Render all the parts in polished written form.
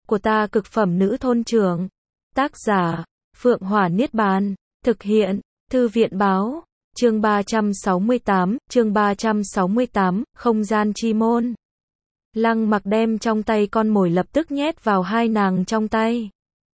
của ta cực phẩm nữ thôn trưởng. Tác giả, Phượng Hỏa Niết Bàn. Thực hiện, Thư viện báo. Chương 368, không gian chi môn. Lăng Mặc đem trong tay con mồi lập tức nhét vào hai nàng trong tay.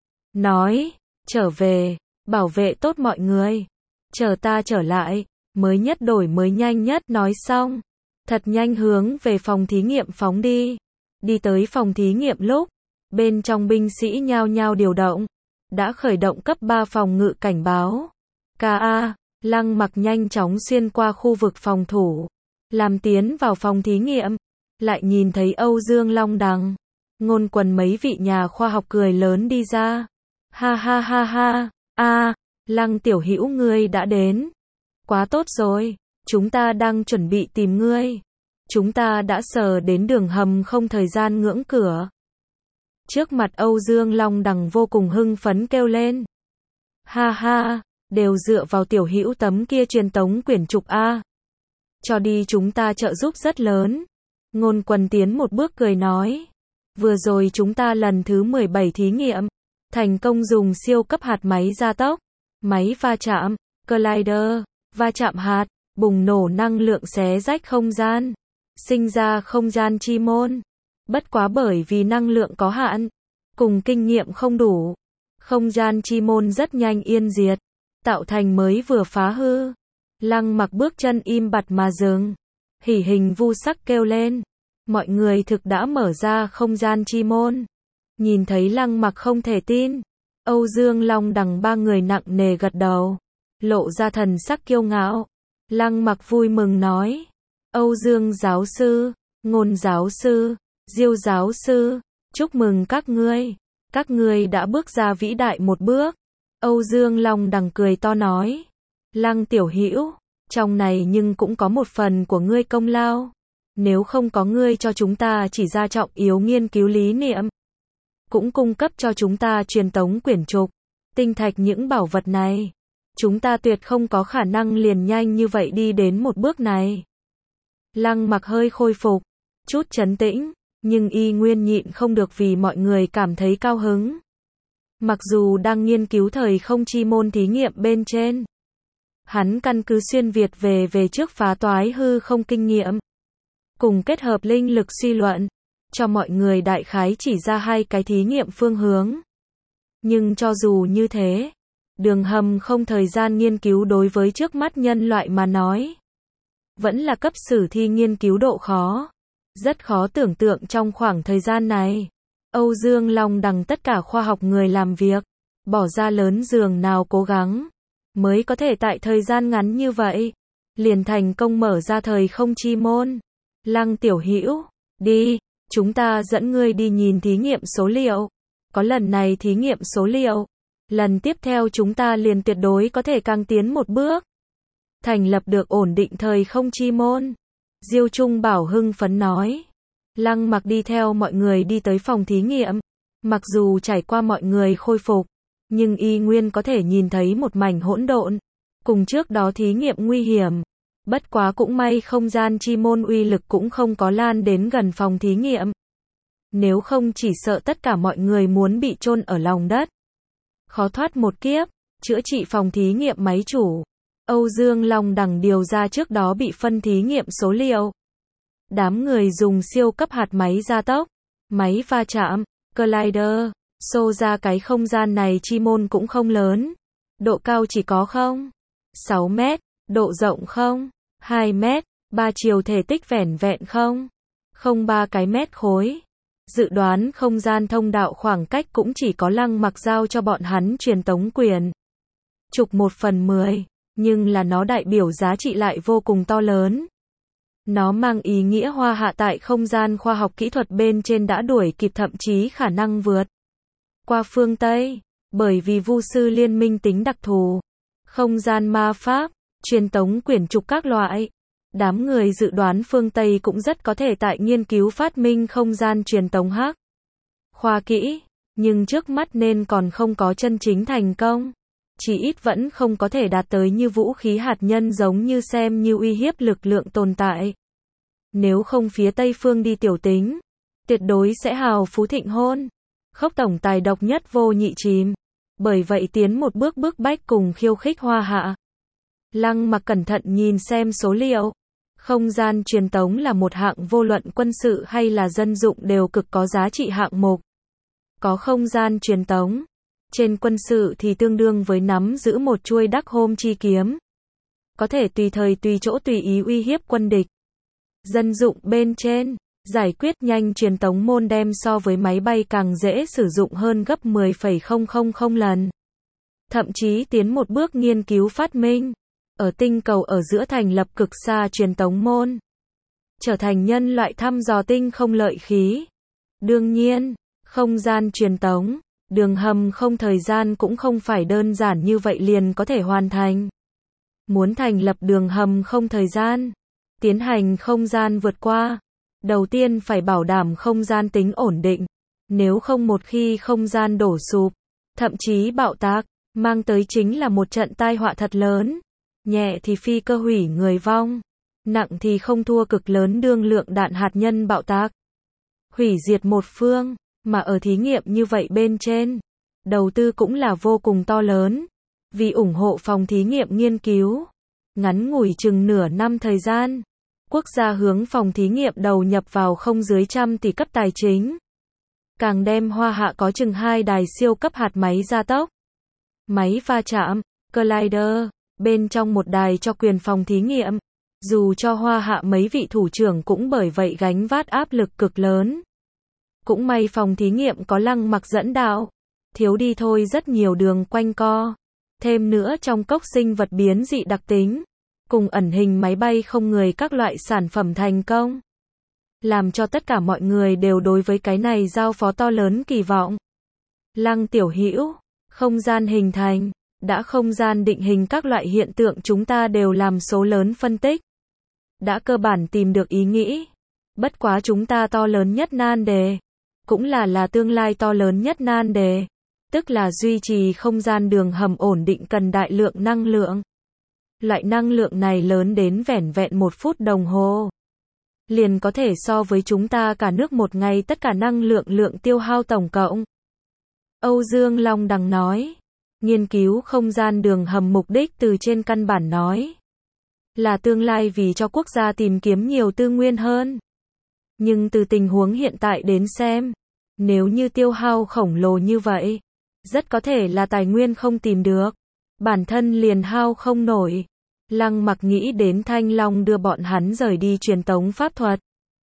Nói, trở về, bảo vệ tốt mọi người. Chờ ta trở lại, mới nhất đổi mới nhanh nhất. Nói xong, thật nhanh hướng về phòng thí nghiệm phóng đi. Đi tới phòng thí nghiệm lúc, bên trong binh sĩ nhao nhao điều động, đã khởi động cấp 3 phòng ngự cảnh báo. K.A. Lăng Mặc nhanh chóng xuyên qua khu vực phòng thủ, làm tiến vào phòng thí nghiệm, lại nhìn thấy Âu Dương Long Đằng, Ngôn Quần mấy vị nhà khoa học cười lớn đi ra. Ha ha ha ha, Lăng tiểu hữu ngươi đã đến. Quá tốt rồi, chúng ta đang chuẩn bị tìm ngươi. Chúng ta đã sờ đến đường hầm không thời gian ngưỡng cửa. Trước mặt Âu Dương Long Đằng vô cùng hưng phấn kêu lên. Ha ha, đều dựa vào tiểu hữu tấm kia truyền tống quyển trục A. Cho đi chúng ta trợ giúp rất lớn. Ngôn Quần tiến một bước cười nói. Vừa rồi chúng ta lần thứ 17 thí nghiệm, thành công dùng siêu cấp hạt máy gia tốc, máy va chạm, collider, va chạm hạt, bùng nổ năng lượng xé rách không gian, sinh ra không gian chi môn. Bất quá bởi vì năng lượng có hạn, cùng kinh nghiệm không đủ, không gian chi môn rất nhanh yên diệt, tạo thành mới vừa phá hư. Lăng Mặc bước chân im bặt mà dừng, hỉ hình vu sắc kêu lên. Mọi người thực đã mở ra không gian chi môn. Nhìn thấy Lăng Mặc không thể tin, Âu Dương Long Đằng ba người nặng nề gật đầu, lộ ra thần sắc kiêu ngạo. Lăng Mặc vui mừng nói, Âu Dương giáo sư, Ngôn giáo sư, Diêu giáo sư, chúc mừng các ngươi đã bước ra vĩ đại một bước. Âu Dương Long Đằng cười to nói, Lăng tiểu hữu, trong này nhưng cũng có một phần của ngươi công lao. Nếu không có ngươi cho chúng ta chỉ ra trọng yếu nghiên cứu lý niệm, cũng cung cấp cho chúng ta truyền tống quyển trục, tinh thạch những bảo vật này, chúng ta tuyệt không có khả năng liền nhanh như vậy đi đến một bước này. Lăng Mặc hơi khôi phục, chút trấn tĩnh, nhưng y nguyên nhịn không được vì mọi người cảm thấy cao hứng. Mặc dù đang nghiên cứu thời không chi môn thí nghiệm bên trên, hắn căn cứ xuyên Việt về trước phá toái hư không kinh nghiệm, cùng kết hợp linh lực suy luận, cho mọi người đại khái chỉ ra hai cái thí nghiệm phương hướng. Nhưng cho dù như thế, đường hầm không thời gian nghiên cứu đối với trước mắt nhân loại mà nói, vẫn là cấp sử thi nghiên cứu độ khó. Rất khó tưởng tượng trong khoảng thời gian này, Âu Dương Long Đằng tất cả khoa học người làm việc, bỏ ra lớn giường nào cố gắng, mới có thể tại thời gian ngắn như vậy, liền thành công mở ra thời không chi môn. Lăng tiểu hữu, đi, chúng ta dẫn ngươi đi nhìn thí nghiệm số liệu. Có lần này thí nghiệm số liệu, lần tiếp theo chúng ta liền tuyệt đối có thể càng tiến một bước, thành lập được ổn định thời không chi môn. Diêu Trung Bảo hưng phấn nói. Lăng Mặc đi theo mọi người đi tới phòng thí nghiệm. Mặc dù trải qua mọi người khôi phục, nhưng y nguyên có thể nhìn thấy một mảnh hỗn độn, cùng trước đó thí nghiệm nguy hiểm. Bất quá cũng may không gian chi môn uy lực cũng không có lan đến gần phòng thí nghiệm. Nếu không chỉ sợ tất cả mọi người muốn bị chôn ở lòng đất, khó thoát một kiếp. Chữa trị phòng thí nghiệm máy chủ, Âu Dương Long Đằng điều ra trước đó bị phân thí nghiệm số liệu. Đám người dùng siêu cấp hạt máy gia tốc, máy va chạm, collider, xô ra cái không gian này chi môn cũng không lớn. Độ cao chỉ có 0,6 mét, độ rộng 0,2 mét, 3 chiều thể tích vẻn vẹn 0,03 cái mét khối. Dự đoán không gian thông đạo khoảng cách cũng chỉ có Lăng Mặc giao cho bọn hắn truyền tống quyển trục 1/10, nhưng là nó đại biểu giá trị lại vô cùng to lớn. Nó mang ý nghĩa Hoa Hạ tại không gian khoa học kỹ thuật bên trên đã đuổi kịp, thậm chí khả năng vượt qua phương Tây, bởi vì vu sư liên minh tính đặc thù, không gian ma pháp, truyền tống quyển trục các loại. Đám người dự đoán phương Tây cũng rất có thể tại nghiên cứu phát minh không gian truyền tống hắc khoa kỹ, nhưng trước mắt nên còn không có chân chính thành công. Chỉ ít vẫn không có thể đạt tới như vũ khí hạt nhân giống như xem như uy hiếp lực lượng tồn tại. Nếu không phía Tây phương đi tiểu tính, tuyệt đối sẽ hào phú thịnh hôn. Khốc tổng tài độc nhất vô nhị chìm. Bởi vậy tiến một bước bức bách cùng khiêu khích Hoa Hạ. Lăng Mặc cẩn thận nhìn xem số liệu. Không gian truyền tống là một hạng vô luận quân sự hay là dân dụng đều cực có giá trị hạng mục. Có không gian truyền tống. Trên quân sự thì tương đương với nắm giữ một chuôi đắc hôm chi kiếm. Có thể tùy thời tùy chỗ tùy ý uy hiếp quân địch. Dân dụng bên trên, giải quyết nhanh truyền tống môn đem so với máy bay càng dễ sử dụng hơn gấp 10,000 lần. Thậm chí tiến một bước nghiên cứu phát minh. Ở tinh cầu ở giữa thành lập cực xa truyền tống môn. Trở thành nhân loại thăm dò tinh không lợi khí. Đương nhiên, không gian truyền tống, đường hầm không thời gian cũng không phải đơn giản như vậy liền có thể hoàn thành. Muốn thành lập đường hầm không thời gian, tiến hành không gian vượt qua, đầu tiên phải bảo đảm không gian tính ổn định. Nếu không một khi không gian đổ sụp, thậm chí bạo tạc, mang tới chính là một trận tai họa thật lớn. Nhẹ thì phi cơ hủy người vong, nặng thì không thua cực lớn đương lượng đạn hạt nhân bạo tạc. Hủy diệt một phương, mà ở thí nghiệm như vậy bên trên, đầu tư cũng là vô cùng to lớn. Vì ủng hộ phòng thí nghiệm nghiên cứu, ngắn ngủi chừng nửa năm thời gian, quốc gia hướng phòng thí nghiệm đầu nhập vào không dưới 100 tỷ cấp tài chính. Càng đem Hoa Hạ có chừng 2 đài siêu cấp hạt máy gia tốc, máy va chạm, collider, bên trong một đài cho quyền phòng thí nghiệm. Dù cho Hoa Hạ mấy vị thủ trưởng cũng bởi vậy gánh vác áp lực cực lớn. Cũng may phòng thí nghiệm có Lăng Mặc dẫn đạo, thiếu đi thôi rất nhiều đường quanh co. Thêm nữa trong cốc sinh vật biến dị đặc tính, cùng ẩn hình máy bay không người các loại sản phẩm thành công. Làm cho tất cả mọi người đều đối với cái này giao phó to lớn kỳ vọng. Lăng tiểu hữu, không gian hình thành, đã không gian định hình các loại hiện tượng chúng ta đều làm số lớn phân tích. Đã cơ bản tìm được ý nghĩ. Bất quá chúng ta to lớn nhất nan đề, cũng là tương lai to lớn nhất nan đề, tức là duy trì không gian đường hầm ổn định cần đại lượng năng lượng. Loại năng lượng này lớn đến vẻn vẹn 1 phút đồng hồ. Liền có thể so với chúng ta cả nước một ngày tất cả năng lượng tiêu hao tổng cộng. Âu Dương Long Đằng nói, nghiên cứu không gian đường hầm mục đích từ trên căn bản nói là tương lai vì cho quốc gia tìm kiếm nhiều tư nguyên hơn. Nhưng từ tình huống hiện tại đến xem, nếu như tiêu hao khổng lồ như vậy, rất có thể là tài nguyên không tìm được, bản thân liền hao không nổi. Lăng Mặc nghĩ đến Thanh Long đưa bọn hắn rời đi truyền tống pháp thuật.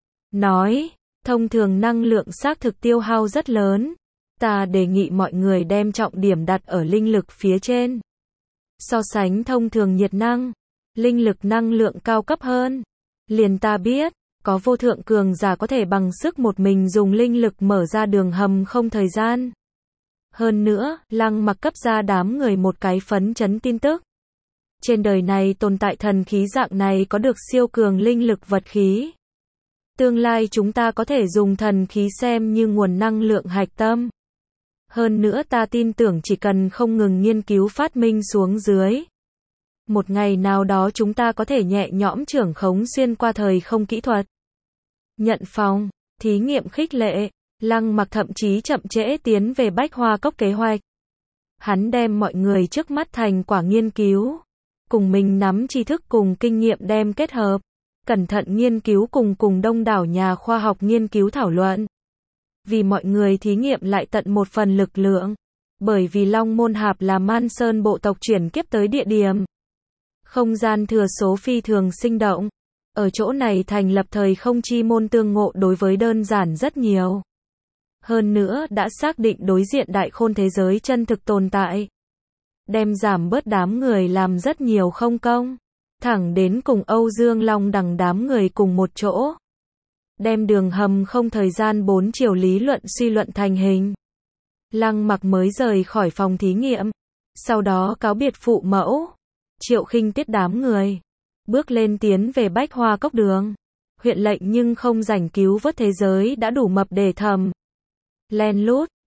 Nói, thông thường năng lượng xác thực tiêu hao rất lớn. Ta đề nghị mọi người đem trọng điểm đặt ở linh lực phía trên. So sánh thông thường nhiệt năng, linh lực năng lượng cao cấp hơn. Liền ta biết, có vô thượng cường giả có thể bằng sức một mình dùng linh lực mở ra đường hầm không thời gian. Hơn nữa, Lăng Mặc cấp ra đám người một cái phấn chấn tin tức. Trên đời này tồn tại thần khí dạng này có được siêu cường linh lực vật khí. Tương lai chúng ta có thể dùng thần khí xem như nguồn năng lượng hạch tâm. Hơn nữa ta tin tưởng chỉ cần không ngừng nghiên cứu phát minh xuống dưới. Một ngày nào đó chúng ta có thể nhẹ nhõm trưởng khống xuyên qua thời không kỹ thuật. Nhận phòng, thí nghiệm khích lệ, Lăng Mặc thậm chí chậm trễ tiến về Bách Hoa Cốc kế hoạch. Hắn đem mọi người trước mắt thành quả nghiên cứu. Cùng mình nắm tri thức cùng kinh nghiệm đem kết hợp. Cẩn thận nghiên cứu cùng đông đảo nhà khoa học nghiên cứu thảo luận. Vì mọi người thí nghiệm lại tận một phần lực lượng. Bởi vì Long Môn Hạp là Man Sơn bộ tộc chuyển kiếp tới địa điểm. Không gian thừa số phi thường sinh động. Ở chỗ này thành lập thời không chi môn tương ngộ đối với đơn giản rất nhiều. Hơn nữa đã xác định đối diện đại khôn thế giới chân thực tồn tại. Đem giảm bớt đám người làm rất nhiều không công. Thẳng đến cùng Âu Dương Long Đằng đám người cùng một chỗ. Đem đường hầm không thời gian 4 chiều lý luận suy luận thành hình. Lăng Mặc mới rời khỏi phòng thí nghiệm. Sau đó cáo biệt phụ mẫu. Triệu Khinh tiết đám người. Bước lên tiến về Bách Hoa Cốc đường. Huyện lệnh nhưng không rảnh cứu vớt thế giới đã đủ mập để thầm. Len lút,